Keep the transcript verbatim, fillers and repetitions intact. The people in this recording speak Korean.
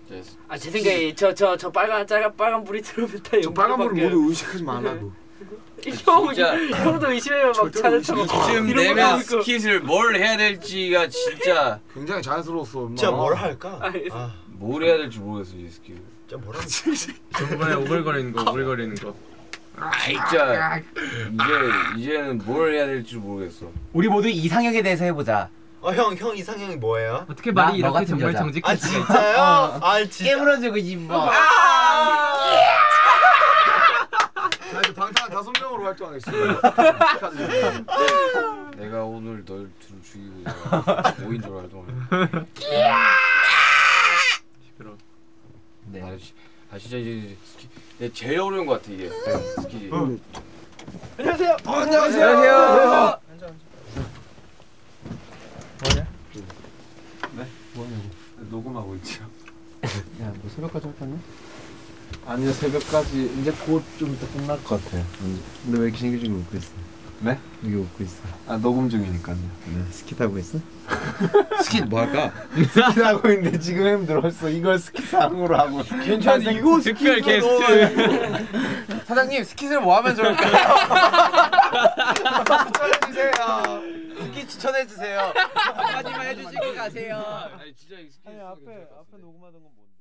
아 제 생각에 저 저 저 빨간 빨간 빨간 불이 들어오면 다 저 빨간 불을 모두 의식하지 말라고. 형 형도 의심해요 막 차를 타고 지금 내면 스킷을 뭘 해야 될지가 진짜 굉장히 자연스러웠어. 진짜 뭘 할까? 아, 뭘 해야 될지 모르겠어 이 스킷. 진짜 뭘 할까? 저번에 오글거리는 거 오글거리는 거. 아 진짜 이제 이제는 뭘 해야 될지 모르겠어. 우리 모두 이상형에 대해서 해보자. 어 형 형 이상형이 뭐예요? 어떻게 나, 말이 너 이렇게 같은 정말 여자. 정직할 아 수가 있지? 진짜요? 어. 아 진짜. 깨물어주고 싶어. 나 이제 방탄 다섯 명으로 활동하겠습니다. 내가 오늘 널 둘 죽이고 내가 오인조로 활동을. 시끄러. 네. 아, 시, 아 진짜 이제 스키 내 제일 어려운 것 같아 이게 스키지. 어. 안녕하세요. 어, 안녕하세요. 안녕하세요. 뭐냐? 네? 뭐냐고. 녹음하고 있죠. 야, 뭐 새벽까지 할 거냐? 아니요, 새벽까지 이제 곧 좀 이따 끝날 것 같아요. 근데 왜 이렇게 신기하게 웃고 있어? 네? 여기 웃고 있어. 아 녹음 중이니까요. 네, 스킷 하고 있어? 스킷 뭐 할까? 스킷 하고 있는데 지금 힘들었어. 이걸 스킷 상으로 하고. 괜찮아 이거 특별 게스트. 사장님 스킷을 뭐 하면 좋을까요? 추천해주세요. 스킷 추천해주세요. 한마디만 해주시고 가세요. 아니 진짜 이 스키. 앞에 앞에 녹음하던 건 뭔데?